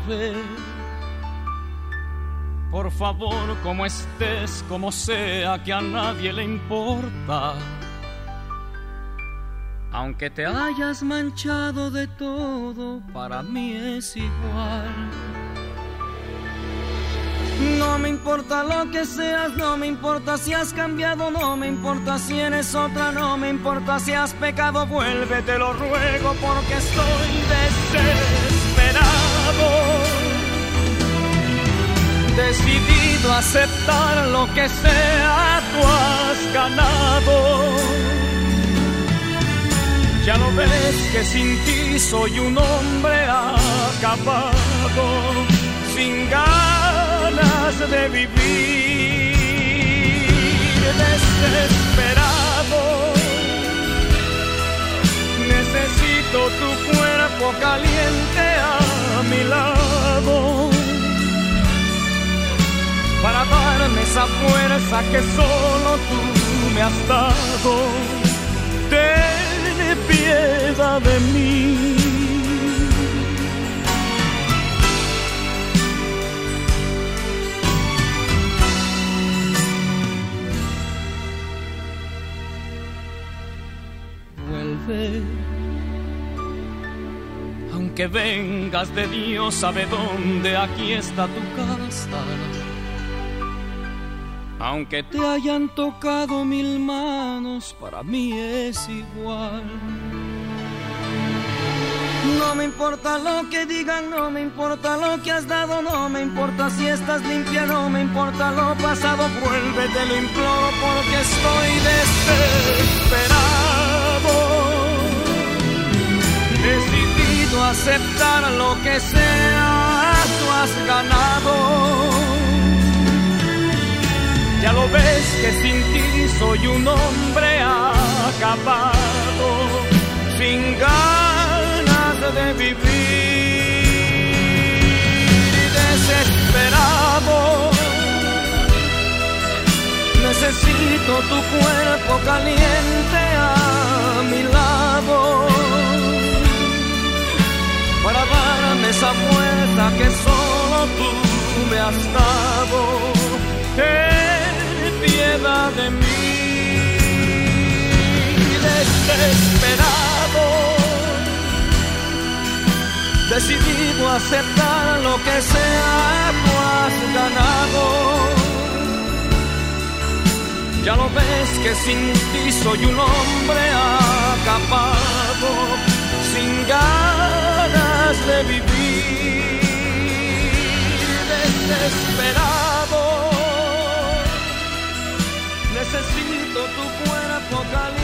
vuelve. Por favor, como estés, como sea, que a nadie le importa. Aunque te hayas manchado de todo, para mí es igual. No me importa lo que seas, no me importa si has cambiado, no me importa si eres otra, no me importa si has pecado, vuelve, te lo ruego, porque estoy desesperado. Decidido a aceptar lo que sea, tú has ganado. Ya lo ves que sin ti soy un hombre acabado, sin ganas de vivir, desesperado. Necesito tu cuerpo caliente a mi lado, para darme esa fuerza que solo tú me has dado. Ten piedad de mí. Vuelve, aunque vengas de Dios sabe dónde, aquí está tu casa. Aunque te hayan tocado 1000 manos, para mí es igual. No me importa lo que digan, no me importa lo que has dado, no me importa si estás limpia, no me importa lo pasado, vuelve, te lo imploro, porque estoy desesperado. Decidido a aceptar lo que sea, tú has ganado. Ya lo ves que sin ti soy un hombre acabado, sin ganas de vivir, desesperado. Necesito tu cuerpo caliente a mi lado, para darme esa fuerza que solo tú me has dado. Piedad de mí, desesperado, decidido a aceptar lo que sea, tú has ganado. Ya lo ves que sin ti soy un hombre acabado, sin ganas de vivir, desesperado. Necesito tu cuerpo caliente.